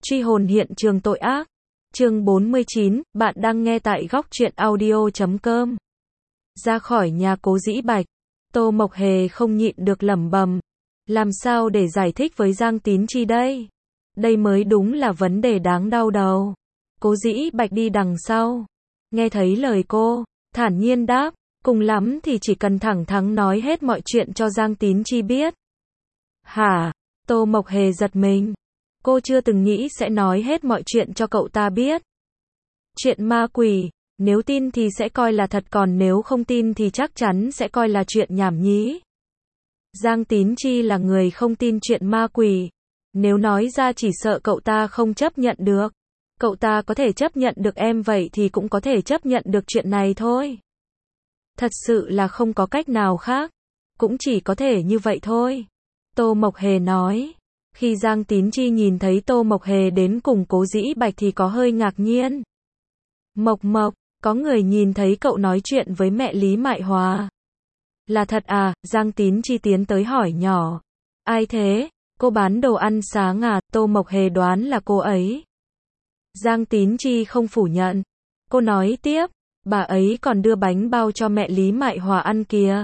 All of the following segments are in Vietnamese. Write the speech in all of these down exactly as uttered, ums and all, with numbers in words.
Truy hồn hiện trường tội ác. Chương bốn mươi chín, bạn đang nghe tại góc truyện audio chấm com. Ra khỏi nhà Cố Dĩ Bạch, Tô Mộc Hề không nhịn được lẩm bẩm, làm sao để giải thích với Giang Tín Chi đây? Đây mới đúng là vấn đề đáng đau đầu. Cố Dĩ Bạch đi đằng sau, nghe thấy lời cô, thản nhiên đáp, cùng lắm thì chỉ cần thẳng thắn nói hết mọi chuyện cho Giang Tín Chi biết. Hả? Tô Mộc Hề giật mình. Cô chưa từng nghĩ sẽ nói hết mọi chuyện cho cậu ta biết. Chuyện ma quỷ, nếu tin thì sẽ coi là thật, còn nếu không tin thì chắc chắn sẽ coi là chuyện nhảm nhí. Giang Tín Chi là người không tin chuyện ma quỷ. Nếu nói ra chỉ sợ cậu ta không chấp nhận được. Cậu ta có thể chấp nhận được em vậy thì cũng có thể chấp nhận được chuyện này thôi. Thật sự là không có cách nào khác. Cũng chỉ có thể như vậy thôi. Tô Mộc Hề nói. Khi Giang Tín Chi nhìn thấy Tô Mộc Hề đến cùng Cố Dĩ Bạch thì có hơi ngạc nhiên. Mộc Mộc, có người nhìn thấy cậu nói chuyện với mẹ Lý Mại Hòa. Là thật à? Giang Tín Chi tiến tới hỏi nhỏ. Ai thế? Cô bán đồ ăn sáng à? Tô Mộc Hề đoán là cô ấy. Giang Tín Chi không phủ nhận. Cô nói tiếp, bà ấy còn đưa bánh bao cho mẹ Lý Mại Hòa ăn kìa.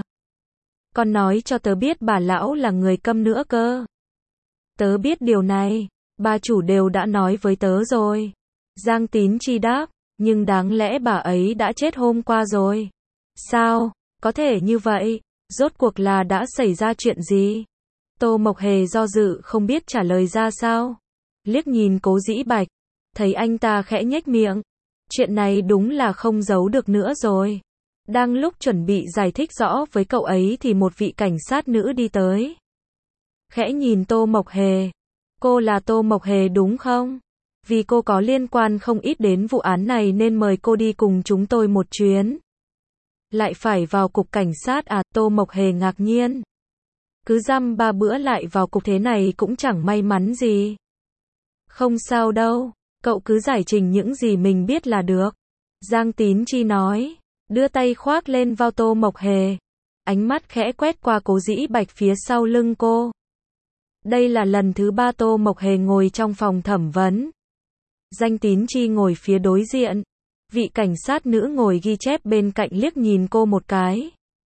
Còn nói cho tớ biết bà lão là người câm nữa cơ. Tớ biết điều này, bà chủ đều đã nói với tớ rồi. Giang Tín Chi đáp, nhưng đáng lẽ bà ấy đã chết hôm qua rồi. Sao? Có thể như vậy? Rốt cuộc là đã xảy ra chuyện gì? Tô Mộc Hề do dự không biết trả lời ra sao. Liếc nhìn Cố Dĩ Bạch, thấy anh ta khẽ nhếch miệng. Chuyện này đúng là không giấu được nữa rồi. Đang lúc chuẩn bị giải thích rõ với cậu ấy thì một vị cảnh sát nữ đi tới. Khẽ nhìn Tô Mộc Hề. Cô là Tô Mộc Hề đúng không? Vì cô có liên quan không ít đến vụ án này nên mời cô đi cùng chúng tôi một chuyến. Lại phải vào cục cảnh sát à? Tô Mộc Hề ngạc nhiên. Cứ dăm ba bữa lại vào cục thế này cũng chẳng may mắn gì. Không sao đâu, cậu cứ giải trình những gì mình biết là được. Giang Tín Chi nói, đưa tay khoác lên vai Tô Mộc Hề. Ánh mắt khẽ quét qua Cố Dĩ Bạch phía sau lưng cô. Đây là lần thứ ba Tô Mộc Hề ngồi trong phòng thẩm vấn. Giang Tín Chi ngồi phía đối diện. Vị cảnh sát nữ ngồi ghi chép bên cạnh liếc nhìn cô một cái.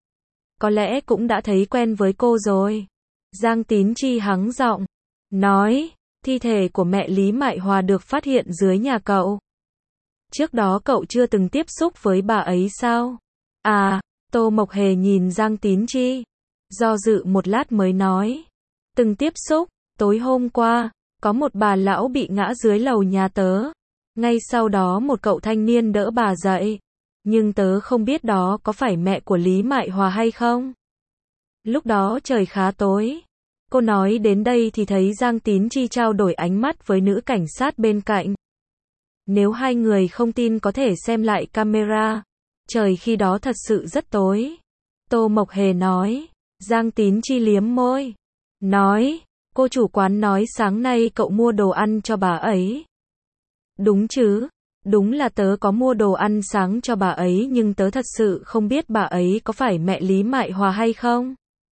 Có lẽ cũng đã thấy quen với cô rồi. Giang Tín Chi hắng giọng, nói, thi thể của mẹ Lý Mại Hòa được phát hiện dưới nhà cậu. Trước đó cậu chưa từng tiếp xúc với bà ấy sao? À, Tô Mộc Hề nhìn Giang Tín Chi. Do dự một lát mới nói. Từng tiếp xúc, tối hôm qua, có một bà lão bị ngã dưới lầu nhà tớ. Ngay sau đó một cậu thanh niên đỡ bà dậy. Nhưng tớ không biết đó có phải mẹ của Lý Mại Hòa hay không. Lúc đó trời khá tối. Cô nói đến đây thì thấy Giang Tín Chi trao đổi ánh mắt với nữ cảnh sát bên cạnh. Nếu hai người không tin có thể xem lại camera. Trời khi đó thật sự rất tối. Tô Mộc Hề nói. Giang Tín Chi liếm môi. Nói, cô chủ quán nói sáng nay cậu mua đồ ăn cho bà ấy. Đúng chứ, đúng là tớ có mua đồ ăn sáng cho bà ấy nhưng tớ thật sự không biết bà ấy có phải mẹ Lý Mại Hòa hay không.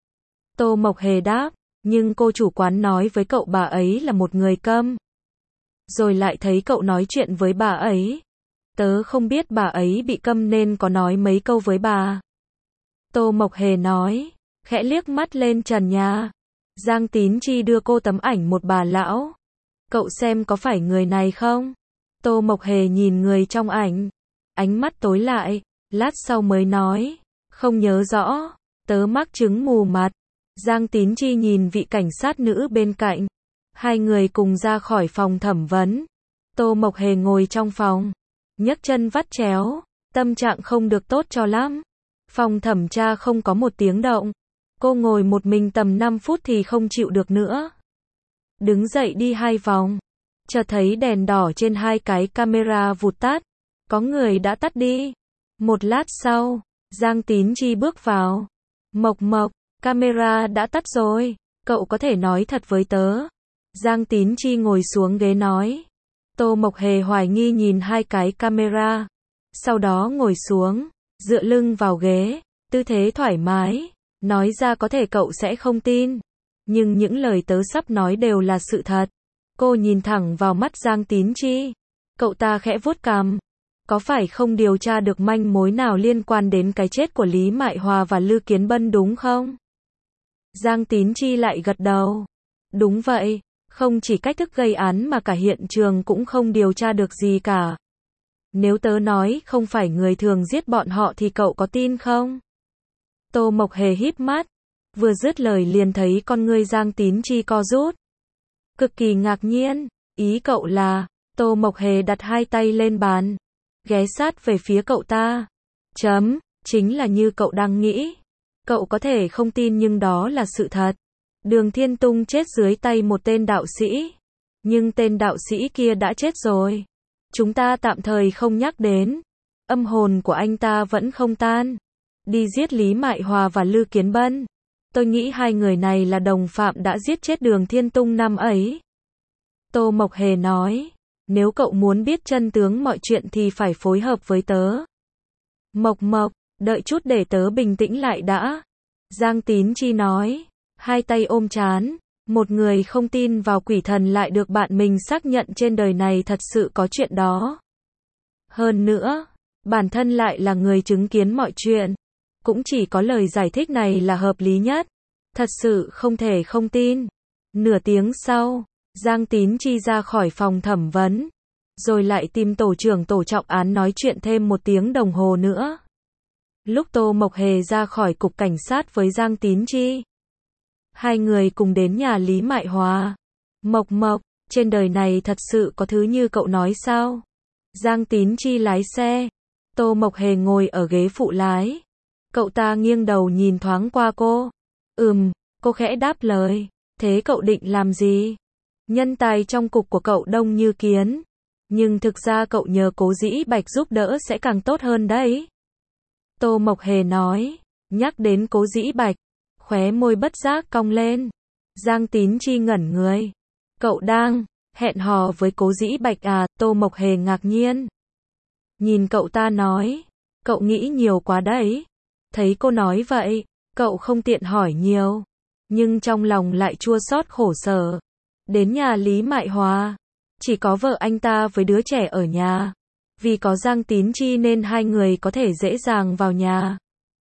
Tô Mộc Hề đáp, nhưng cô chủ quán nói với cậu bà ấy là một người câm. Rồi lại thấy cậu nói chuyện với bà ấy. Tớ không biết bà ấy bị câm nên có nói mấy câu với bà. Tô Mộc Hề nói, khẽ liếc mắt lên trần nhà. Giang Tín Chi đưa cô tấm ảnh một bà lão. Cậu xem có phải người này không? Tô Mộc Hề nhìn người trong ảnh. Ánh mắt tối lại, lát sau mới nói. Không nhớ rõ, tớ mắc chứng mù mặt. Giang Tín Chi nhìn vị cảnh sát nữ bên cạnh. Hai người cùng ra khỏi phòng thẩm vấn. Tô Mộc Hề ngồi trong phòng. Nhấc chân vắt chéo. Tâm trạng không được tốt cho lắm. Phòng thẩm tra không có một tiếng động. Cô ngồi một mình tầm năm phút thì không chịu được nữa. Đứng dậy đi hai vòng. Chợt thấy đèn đỏ trên hai cái camera vụt tắt. Có người đã tắt đi. Một lát sau, Giang Tín Chi bước vào. Mộc Mộc, camera đã tắt rồi. Cậu có thể nói thật với tớ. Giang Tín Chi ngồi xuống ghế nói. Tô Mộc Hề hoài nghi nhìn hai cái camera. Sau đó ngồi xuống, dựa lưng vào ghế, tư thế thoải mái. Nói ra có thể cậu sẽ không tin. Nhưng những lời tớ sắp nói đều là sự thật. Cô nhìn thẳng vào mắt Giang Tín Chi. Cậu ta khẽ vuốt cằm. Có phải không điều tra được manh mối nào liên quan đến cái chết của Lý Mại Hòa và Lư Kiến Bân đúng không? Giang Tín Chi lại gật đầu. Đúng vậy, không chỉ cách thức gây án mà cả hiện trường cũng không điều tra được gì cả. Nếu tớ nói không phải người thường giết bọn họ thì cậu có tin không? Tô Mộc Hề híp mắt. Vừa dứt lời liền thấy con ngươi Giang Tín Chi co rút. Cực kỳ ngạc nhiên. Ý cậu là, Tô Mộc Hề đặt hai tay lên bàn. Ghé sát về phía cậu ta. Chấm, chính là như cậu đang nghĩ. Cậu có thể không tin nhưng đó là sự thật. Đường Thiên Tung chết dưới tay một tên đạo sĩ. Nhưng tên đạo sĩ kia đã chết rồi. Chúng ta tạm thời không nhắc đến. Âm hồn của anh ta vẫn không tan. Đi giết Lý Mại Hòa và Lư Kiến Bân. Tôi nghĩ hai người này là đồng phạm đã giết chết Đường Thiên Tung năm ấy. Tô Mộc Hề nói. Nếu cậu muốn biết chân tướng mọi chuyện thì phải phối hợp với tớ. Mộc Mộc, đợi chút để tớ bình tĩnh lại đã. Giang Tín Chi nói. Hai tay ôm trán. Một người không tin vào quỷ thần lại được bạn mình xác nhận trên đời này thật sự có chuyện đó. Hơn nữa, bản thân lại là người chứng kiến mọi chuyện. Cũng chỉ có lời giải thích này là hợp lý nhất. Thật sự không thể không tin. Nửa tiếng sau, Giang Tín Chi ra khỏi phòng thẩm vấn. Rồi lại tìm tổ trưởng tổ trọng án nói chuyện thêm một tiếng đồng hồ nữa. Lúc Tô Mộc Hề ra khỏi cục cảnh sát với Giang Tín Chi. Hai người cùng đến nhà Lý Mại Hòa. Mộc Mộc, trên đời này thật sự có thứ như cậu nói sao? Giang Tín Chi lái xe. Tô Mộc Hề ngồi ở ghế phụ lái. Cậu ta nghiêng đầu nhìn thoáng qua cô. Ừm, cô khẽ đáp lời. Thế cậu định làm gì? Nhân tài trong cục của cậu đông như kiến. Nhưng thực ra cậu nhờ Cố Dĩ Bạch giúp đỡ sẽ càng tốt hơn đấy. Tô Mộc Hề nói. Nhắc đến Cố Dĩ Bạch. Khóe môi bất giác cong lên. Giang Tín Chi ngẩn người. Cậu đang hẹn hò với Cố Dĩ Bạch à? Tô Mộc Hề ngạc nhiên. Nhìn cậu ta nói. Cậu nghĩ nhiều quá đấy. Thấy cô nói vậy, cậu không tiện hỏi nhiều. Nhưng trong lòng lại chua xót khổ sở. Đến nhà Lý Mại Hòa. Chỉ có vợ anh ta với đứa trẻ ở nhà. Vì có Giang Tín Chi nên hai người có thể dễ dàng vào nhà.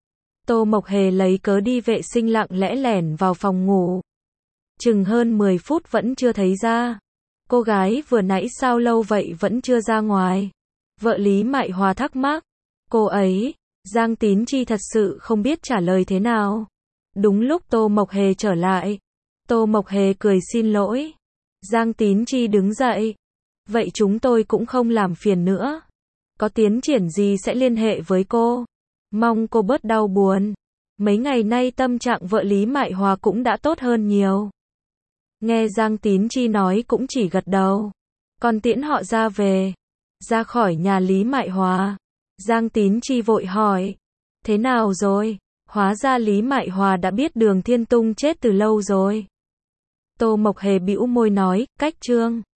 Tô Mộc Hề lấy cớ đi vệ sinh lặng lẽ lẻn vào phòng ngủ. Chừng hơn mười phút vẫn chưa thấy ra. Cô gái vừa nãy sao lâu vậy vẫn chưa ra ngoài. Vợ Lý Mại Hòa thắc mắc. Cô ấy, Giang Tín Chi thật sự không biết trả lời thế nào. Đúng lúc Tô Mộc Hề trở lại. Tô Mộc Hề cười xin lỗi. Giang Tín Chi đứng dậy. Vậy chúng tôi cũng không làm phiền nữa. Có tiến triển gì sẽ liên hệ với cô. Mong cô bớt đau buồn. Mấy ngày nay tâm trạng vợ Lý Mại Hòa cũng đã tốt hơn nhiều. Nghe Giang Tín Chi nói cũng chỉ gật đầu. Còn tiễn họ ra về. Ra khỏi nhà Lý Mại Hòa. Giang Tín Chi vội hỏi. Thế nào rồi? Hóa ra Lý Mại Hòa đã biết Đường Thiên Tung chết từ lâu rồi. Tô Mộc Hề bĩu môi nói, cách trương.